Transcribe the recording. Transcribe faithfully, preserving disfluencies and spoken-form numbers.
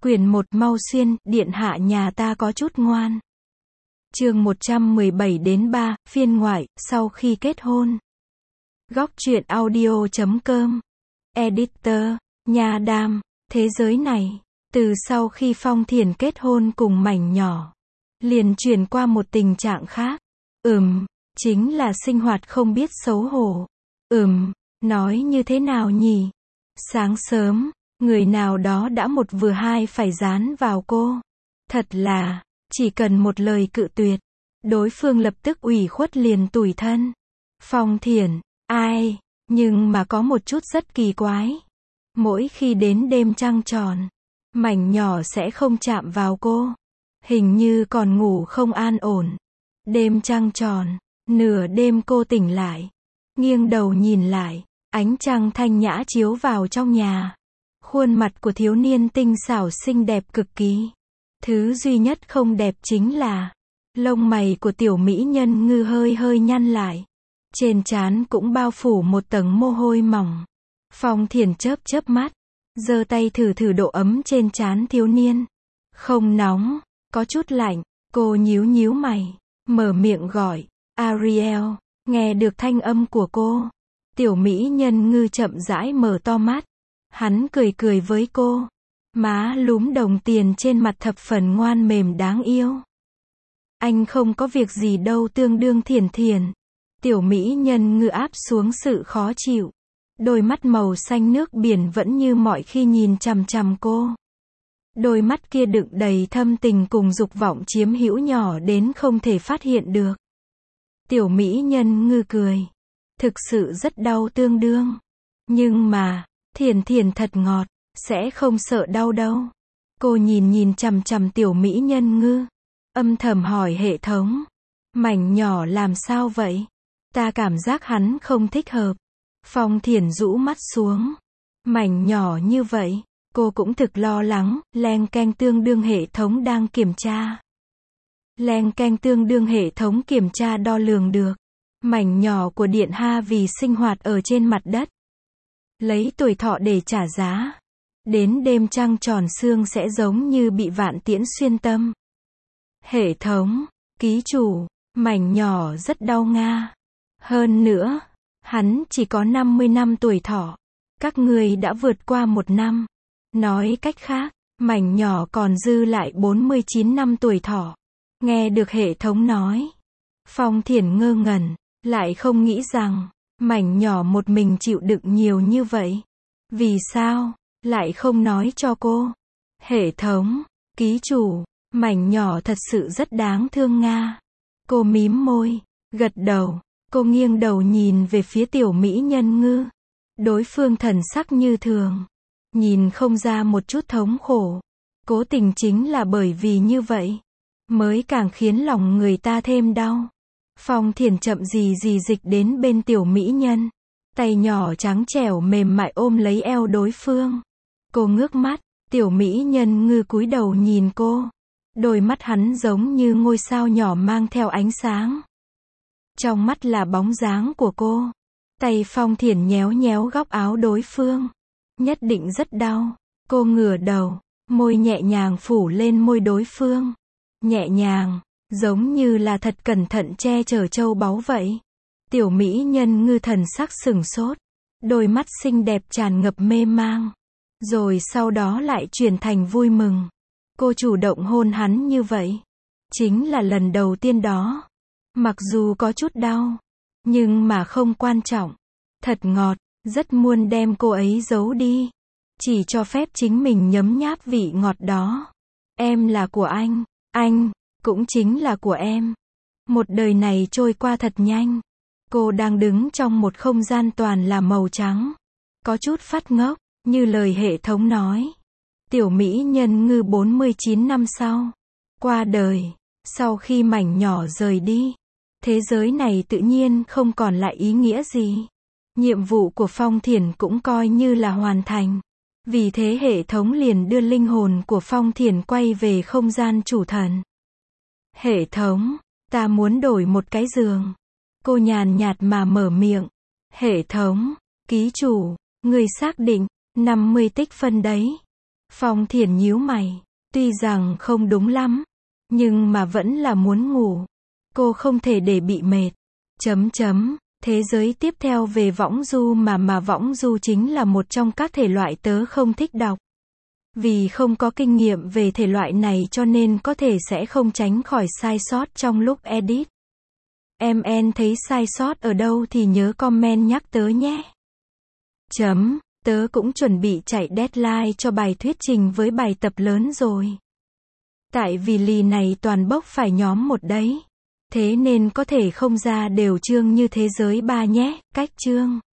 Quyển một Mau Xuyên, điện hạ nhà ta có chút ngoan. Chương một trăm mười bảy đến ba, phiên ngoại, sau khi kết hôn. Góc truyện audio chấm com. Editor, Nha Đam, thế giới này, từ sau khi Phong Thiển kết hôn cùng Mảnh Nhỏ, liền chuyển qua một tình trạng khác. Ừm, chính là sinh hoạt không biết xấu hổ. Ừm, nói như thế nào nhỉ? Sáng sớm, người nào đó đã một vừa hai phải dán vào cô. Thật là, chỉ cần một lời cự tuyệt, đối phương lập tức ủy khuất liền tủi thân. Phong Thiển, ai, nhưng mà có một chút rất kỳ quái. Mỗi khi đến đêm trăng tròn, Mảnh Nhỏ sẽ không chạm vào cô. Hình như còn ngủ không an ổn. Đêm trăng tròn, nửa đêm cô tỉnh lại, nghiêng đầu nhìn lại, ánh trăng thanh nhã chiếu vào trong nhà. Khuôn mặt của thiếu niên tinh xảo xinh đẹp cực kỳ. Thứ duy nhất không đẹp chính là lông mày của tiểu mỹ nhân ngư hơi hơi nhăn lại. Trên trán cũng bao phủ một tầng mồ hôi mỏng. Phong Thiển chớp chớp mắt, giơ tay thử thử độ ấm trên trán thiếu niên. Không nóng, có chút lạnh. Cô nhíu nhíu mày, mở miệng gọi, Ariel. Nghe được thanh âm của cô, tiểu mỹ nhân ngư chậm rãi mở to mắt. Hắn cười cười với cô, má lúm đồng tiền trên mặt thập phần ngoan mềm đáng yêu. Anh không có việc gì đâu, tương đương Thiển Thiển. Tiểu mỹ nhân ngư áp xuống sự khó chịu. Đôi mắt màu xanh nước biển vẫn như mọi khi nhìn chằm chằm cô. Đôi mắt kia đựng đầy thâm tình cùng dục vọng chiếm hữu nhỏ đến không thể phát hiện được. Tiểu mỹ nhân ngư cười. Thực sự rất đau tương đương. Nhưng mà, Thiển Thiển thật ngọt, sẽ không sợ đau đâu. Cô nhìn nhìn chằm chằm tiểu mỹ nhân ngư, âm thầm hỏi hệ thống. Mảnh Nhỏ làm sao vậy? Ta cảm giác hắn không thích hợp. Phong Thiển rũ mắt xuống. Mảnh Nhỏ như vậy, cô cũng thực lo lắng. Leng keng tương đương hệ thống đang kiểm tra. Leng keng tương đương hệ thống kiểm tra đo lường được. Mảnh Nhỏ của Điện Ha vì sinh hoạt ở trên mặt đất, lấy tuổi thọ để trả giá. Đến đêm trăng tròn xương sẽ giống như bị vạn tiễn xuyên tâm. Hệ thống, ký chủ, Mảnh Nhỏ rất đau nga. Hơn nữa, hắn chỉ có năm mươi năm tuổi thọ. Các người đã vượt qua một năm. Nói cách khác, Mảnh Nhỏ còn dư lại bốn mươi chín năm tuổi thọ. Nghe được hệ thống nói, Phong Thiển ngơ ngẩn, lại không nghĩ rằng Mảnh Nhỏ một mình chịu đựng nhiều như vậy. Vì sao lại không nói cho cô? Hệ thống, ký chủ, Mảnh Nhỏ thật sự rất đáng thương nga. Cô mím môi, gật đầu. Cô nghiêng đầu nhìn về phía tiểu mỹ nhân ngư. Đối phương thần sắc như thường, nhìn không ra một chút thống khổ. Cố tình chính là bởi vì như vậy, mới càng khiến lòng người ta thêm đau. Phong Thiển chậm gì gì dịch đến bên tiểu mỹ nhân. Tay nhỏ trắng trẻo mềm mại ôm lấy eo đối phương. Cô ngước mắt, tiểu mỹ nhân ngư cúi đầu nhìn cô. Đôi mắt hắn giống như ngôi sao nhỏ mang theo ánh sáng. Trong mắt là bóng dáng của cô. Tay Phong Thiển nhéo nhéo góc áo đối phương. Nhất định rất đau. Cô ngửa đầu, môi nhẹ nhàng phủ lên môi đối phương. Nhẹ nhàng, giống như là thật cẩn thận che chở châu báu vậy. Tiểu mỹ nhân ngư thần sắc sửng sốt. Đôi mắt xinh đẹp tràn ngập mê mang. Rồi sau đó lại chuyển thành vui mừng. Cô chủ động hôn hắn như vậy. Chính là lần đầu tiên đó. Mặc dù có chút đau, nhưng mà không quan trọng. Thật ngọt, rất muốn đem cô ấy giấu đi. Chỉ cho phép chính mình nhấm nháp vị ngọt đó. Em là của anh, anh cũng chính là của em. Một đời này trôi qua thật nhanh. Cô đang đứng trong một không gian toàn là màu trắng. Có chút phát ngốc, như lời hệ thống nói. Tiểu mỹ nhân ngư bốn mươi chín năm sau, qua đời. Sau khi Mảnh Nhỏ rời đi, thế giới này tự nhiên không còn lại ý nghĩa gì. Nhiệm vụ của Phong Thiển cũng coi như là hoàn thành. Vì thế hệ thống liền đưa linh hồn của Phong Thiển quay về không gian chủ thần. Hệ thống, ta muốn đổi một cái giường. Cô nhàn nhạt mà mở miệng. Hệ thống, ký chủ, người xác định, năm mươi tích phân đấy. Phong Thiển nhíu mày. Tuy rằng không đúng lắm, nhưng mà vẫn là muốn ngủ. Cô không thể để bị mệt. Chấm chấm. Thế giới tiếp theo về võng du mà mà võng du chính là một trong các thể loại tớ không thích đọc. Vì không có kinh nghiệm về thể loại này cho nên có thể sẽ không tránh khỏi sai sót trong lúc edit. Em en thấy sai sót ở đâu thì nhớ comment nhắc tớ nhé. Chấm, tớ cũng chuẩn bị chạy deadline cho bài thuyết trình với bài tập lớn rồi. Tại vì lì này toàn bốc phải nhóm một đấy. Thế nên có thể không ra đều chương như thế giới ba nhé, cách chương.